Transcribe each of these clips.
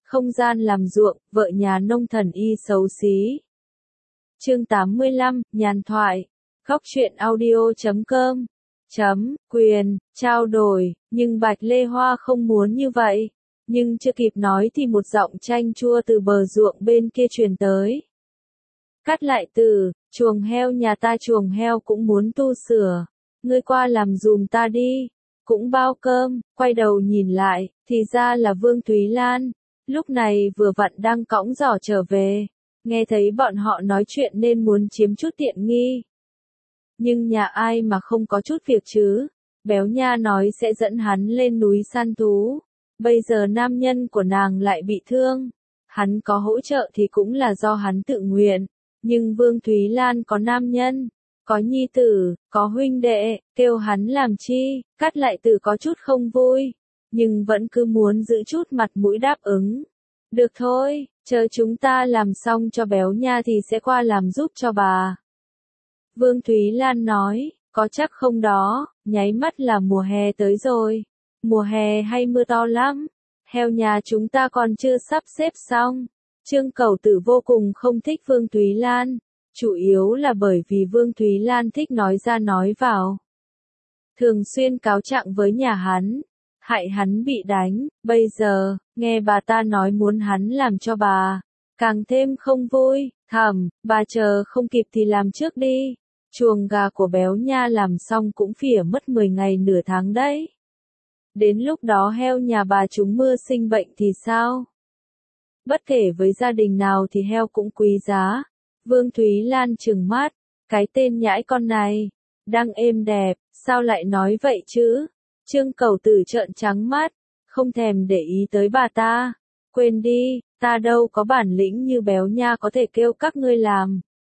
không gian làm ruộng, vợ nhà nông thần y xấu xí. Chương 85, nhàn thoại. Góc truyện audio.com. Quyền, trao đổi, nhưng Bạch Lê Hoa không muốn như vậy. Nhưng chưa kịp nói thì một giọng chanh chua từ bờ ruộng bên kia truyền tới. Cắt lại từ, chuồng heo nhà ta chuồng heo cũng muốn tu sửa. Ngươi qua làm dùm ta đi. Cũng bao cơm, quay đầu nhìn lại, thì ra là Vương Thúy Lan. Lúc này vừa vặn đang cõng giỏ trở về. Nghe thấy bọn họ nói chuyện nên muốn chiếm chút tiện nghi. Nhưng nhà ai mà không có chút việc chứ. Béo Nha nói sẽ dẫn hắn lên núi săn thú. Bây giờ nam nhân của nàng lại bị thương. Hắn có hỗ trợ thì cũng là do hắn tự nguyện. Nhưng Vương Thúy Lan có nam nhân, có nhi tử, có huynh đệ, kêu hắn làm chi, Cắt lại từ có chút không vui. Nhưng vẫn cứ muốn giữ chút mặt mũi đáp ứng. Được thôi, chờ chúng ta làm xong cho Béo Nha thì sẽ qua làm giúp cho bà. Vương Thúy Lan nói, có chắc không đó, nháy mắt là mùa hè tới rồi. Mùa hè hay mưa to lắm. Heo nhà chúng ta còn chưa sắp xếp xong. Trương Cẩu Tử vô cùng không thích Vương Thúy Lan. Chủ yếu là bởi vì Vương Thúy Lan thích nói ra nói vào. Thường xuyên cáo trạng với nhà hắn. Hại hắn bị đánh. Bây giờ, nghe bà ta nói muốn hắn làm cho bà. Càng thêm không vui. Thầm, bà chờ không kịp thì làm trước đi. Chuồng gà của Béo Nha làm xong cũng phỉa mất 10 ngày nửa tháng đấy. Đến lúc đó heo nhà bà trúng mưa sinh bệnh thì sao? Bất kể với gia đình nào thì heo cũng quý giá. Vương Thúy Lan trừng mắt. Cái tên nhãi con này. Đang êm đẹp, sao lại nói vậy chứ? Trương Cẩu Tử trợn trắng mắt. Không thèm để ý tới bà ta. Quên đi, ta đâu có bản lĩnh như Béo Nha có thể kêu các ngươi làm.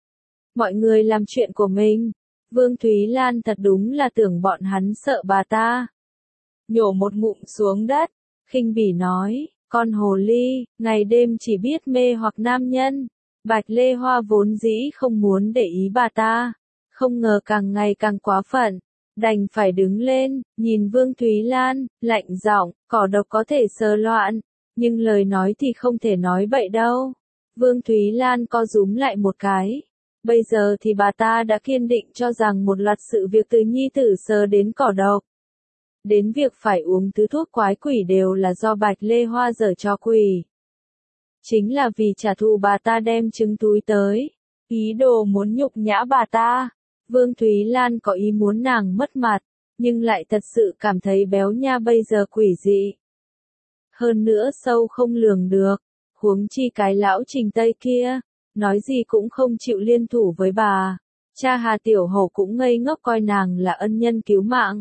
Mọi người làm chuyện của mình. Vương Thúy Lan thật đúng là tưởng bọn hắn sợ bà ta. Nhổ một ngụm xuống đất. Khinh bỉ nói. Con hồ ly, ngày đêm chỉ biết mê hoặc nam nhân. Bạch Lê Hoa vốn dĩ không muốn để ý bà ta. Không ngờ càng ngày càng quá phận. Đành phải đứng lên, nhìn Vương Thúy Lan, lạnh giọng, cỏ độc có thể sờ loạn. Nhưng lời nói thì không thể nói bậy đâu. Vương Thúy Lan co rúm lại một cái. Bây giờ thì bà ta đã kiên định cho rằng một loạt sự việc từ nhi tử sờ đến cỏ độc. Đến việc phải uống thứ thuốc quái quỷ đều là do Bạch Lê Hoa giở cho quỷ. Chính là vì trả thù bà ta đem trứng túi tới. Ý đồ muốn nhục nhã bà ta. Vương Thúy Lan có ý muốn nàng mất mặt. Nhưng lại thật sự cảm thấy Béo Nha bây giờ quỷ dị. Hơn nữa sâu không lường được. Huống chi cái lão Trình Tây kia. Nói gì cũng không chịu liên thủ với bà. Cha Hà Tiểu Hổ cũng ngây ngốc coi nàng là ân nhân cứu mạng.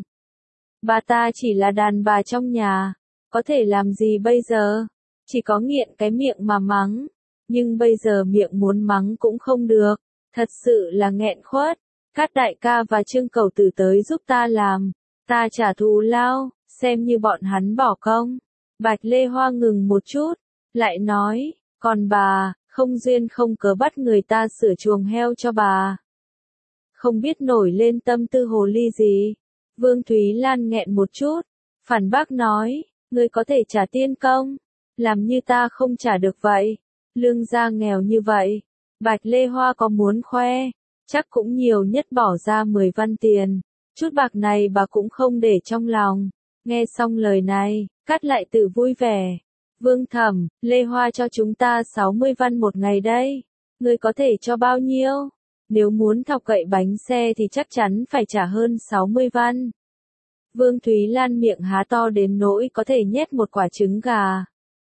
Bà ta chỉ là đàn bà trong nhà. Có thể làm gì bây giờ? Chỉ có nghiện cái miệng mà mắng. Nhưng bây giờ miệng muốn mắng cũng không được. Thật sự là nghẹn khuất. Cát đại ca và Trương Cẩu Tử tới giúp ta làm. Ta trả thù lao, xem như bọn hắn bỏ công. Bạch Lê Hoa ngừng một chút. Lại nói, còn bà, không duyên không cớ bắt người ta sửa chuồng heo cho bà. Không biết nổi lên tâm tư hồ ly gì. Vương Thúy Lan nghẹn một chút. Phản bác nói, ngươi có thể trả tiên công. Làm như ta không trả được vậy. Lương gia nghèo như vậy. Bạch Lê Hoa có muốn khoe. Chắc cũng nhiều nhất bỏ ra 10 văn tiền. Chút bạc này bà cũng không để trong lòng. Nghe xong lời này, Cát lại tự vui vẻ. Vương Thẩm, Lê Hoa cho chúng ta 60 văn một ngày đây. Ngươi có thể cho bao nhiêu? Nếu muốn thọc cậy bánh xe thì chắc chắn phải trả hơn 60 văn. Vương Thúy Lan miệng há to đến nỗi có thể nhét một quả trứng gà.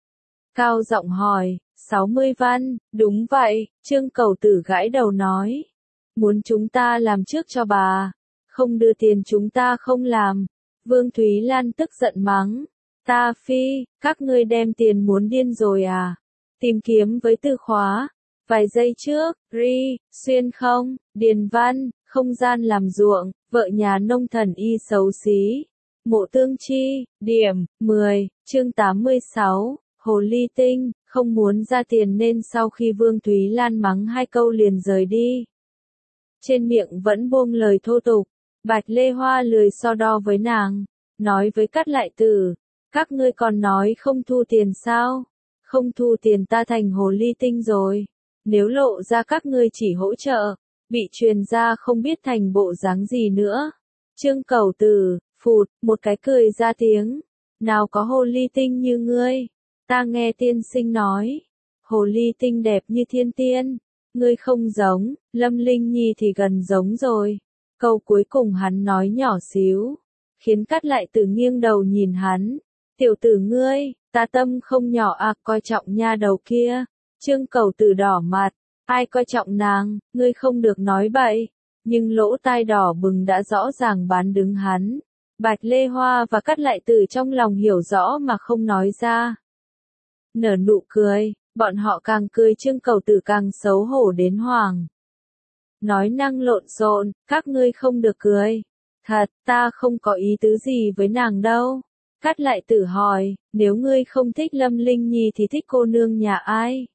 Cao giọng hỏi, 60 văn, đúng vậy, Trương Cẩu Tử gãi đầu nói. Muốn chúng ta làm trước cho bà. Không đưa tiền chúng ta không làm. Vương Thúy Lan tức giận mắng. Ta phi, các ngươi đem tiền muốn điên rồi à? Tìm kiếm với từ khóa. Vài giây trước, xuyên không, điền văn, không gian làm ruộng, vợ nhà nông thần y xấu xí. Mộ Tương Chi, điểm, 10, chương 86, hồ ly tinh, không muốn ra tiền nên sau khi Vương Thúy Lan mắng 2 câu liền rời đi. Trên miệng vẫn buông lời thô tục, Bạch Lê Hoa lười so đo với nàng, nói với Cát lại Tử, các ngươi còn nói không thu tiền sao? Không thu tiền ta thành hồ ly tinh rồi. Nếu lộ ra các ngươi chỉ hỗ trợ, bị truyền ra không biết thành bộ dáng gì nữa. Trương Cẩu Tử, phụt, một cái cười ra tiếng. Nào có hồ ly tinh như ngươi. Ta nghe tiên sinh nói. Hồ ly tinh đẹp như thiên tiên. Ngươi không giống, Lâm Linh Nhi thì gần giống rồi. Câu cuối cùng hắn nói nhỏ xíu. Khiến Cát Lại Tử nghiêng đầu nhìn hắn. Tiểu tử ngươi, ta tâm không nhỏ à, coi trọng nha đầu kia. Trương Cẩu Tử đỏ mặt. Ai coi trọng nàng, ngươi không được nói bậy. Nhưng lỗ tai đỏ bừng đã rõ ràng bán đứng hắn. Bạch Lê Hoa và Cát Lại Tử trong lòng hiểu rõ mà không nói ra. Nở nụ cười, bọn họ càng cười Trương Cẩu Tử càng xấu hổ đến hoảng. Nói năng lộn xộn, các ngươi không được cười. Thật, ta không có ý tứ gì với nàng đâu. Cát Lại Tử hỏi, nếu ngươi không thích Lâm Linh Nhi thì thích cô nương nhà ai?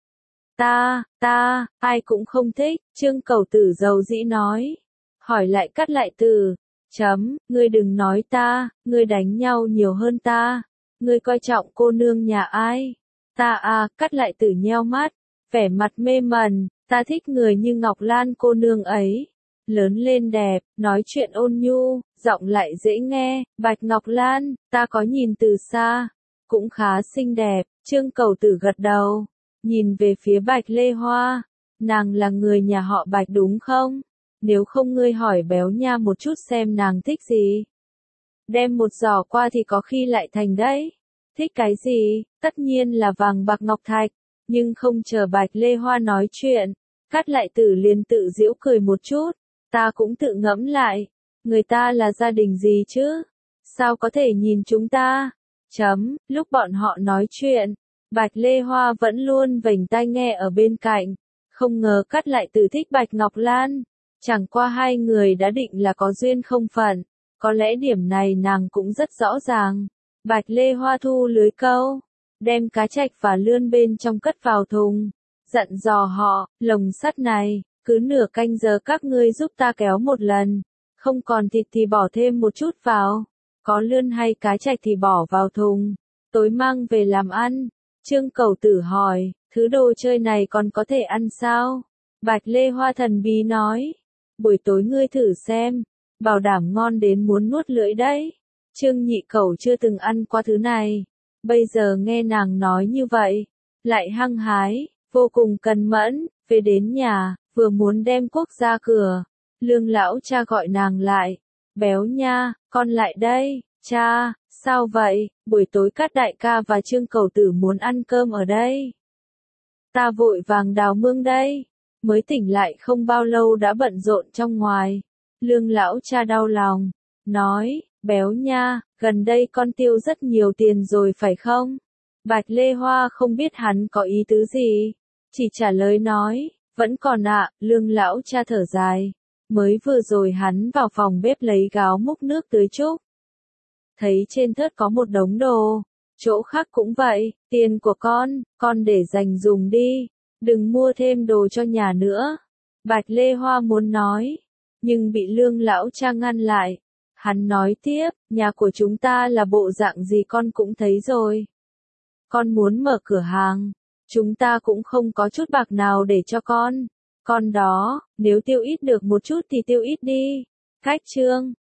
Ta, ai cũng không thích, Trương Cẩu Tử dầu dĩ nói. Hỏi lại Cát Lại Tử, ngươi đừng nói ta, ngươi đánh nhau nhiều hơn ta. Ngươi coi trọng cô nương nhà ai? Ta à, Cát Lại Tử nheo mắt, vẻ mặt mê mẩn, ta thích người như Ngọc Lan cô nương ấy. Lớn lên đẹp, nói chuyện ôn nhu, giọng lại dễ nghe, Bạch Ngọc Lan, ta có nhìn từ xa, cũng khá xinh đẹp, Trương Cẩu Tử gật đầu, nhìn về phía Bạch Lê Hoa, nàng là người nhà họ Bạch đúng không? Nếu không ngươi hỏi Béo Nha một chút xem nàng thích gì. Đem một giỏ qua thì có khi lại thành đấy. Thích cái gì? Tất nhiên là vàng bạc ngọc thạch, nhưng không chờ Bạch Lê Hoa nói chuyện, Cát Lại Tử liền tự giễu cười một chút. Ta cũng tự ngẫm lại, người ta là gia đình gì chứ? Sao có thể nhìn chúng ta? Lúc bọn họ nói chuyện, Bạch Lê Hoa vẫn luôn vểnh tai nghe ở bên cạnh. Không ngờ Cát Lại Tử thích Bạch Ngọc Lan. Chẳng qua hai người đã định là có duyên không phận. Có lẽ điểm này nàng cũng rất rõ ràng. Bạch Lê Hoa thu lưới câu, đem cá trạch và lươn bên trong cất vào thùng. Dặn dò họ, lồng sắt này, cứ nửa canh giờ các ngươi giúp ta kéo một lần. Không còn thịt thì bỏ thêm một chút vào. Có lươn hay cá trạch thì bỏ vào thùng. Tối mang về làm ăn. Trương Cẩu Tử hỏi, thứ đồ chơi này còn có thể ăn sao? Bạch Lê Hoa thần bí nói, buổi tối ngươi thử xem, bảo đảm ngon đến muốn nuốt lưỡi đấy. Trương Nhị Cẩu chưa từng ăn qua thứ này, bây giờ nghe nàng nói như vậy, lại hăng hái, vô cùng cần mẫn, về đến nhà, vừa muốn đem cuốc ra cửa, Lương lão cha gọi nàng lại, Béo Nha, con lại đây. Cha, sao vậy, buổi tối Cát đại ca và Trương Cẩu Tử muốn ăn cơm ở đây. Ta vội vàng đào mương đây, mới tỉnh lại không bao lâu đã bận rộn trong ngoài. Lương lão cha đau lòng, nói, Béo Nha, gần đây con tiêu rất nhiều tiền rồi phải không? Bạch Lê Hoa không biết hắn có ý tứ gì, chỉ trả lời nói, vẫn còn ạ. Lương lão cha thở dài, mới vừa rồi hắn vào phòng bếp lấy gáo múc nước tưới trúc. Thấy trên thớt có một đống đồ, chỗ khác cũng vậy, tiền của con để dành dùng đi, đừng mua thêm đồ cho nhà nữa. Bạch Lê Hoa muốn nói, nhưng bị Lương lão cha ngăn lại. Hắn nói tiếp, nhà của chúng ta là bộ dạng gì con cũng thấy rồi. Con muốn mở cửa hàng, chúng ta cũng không có chút bạc nào để cho con đó, nếu tiêu ít được một chút thì tiêu ít đi. Cách Trương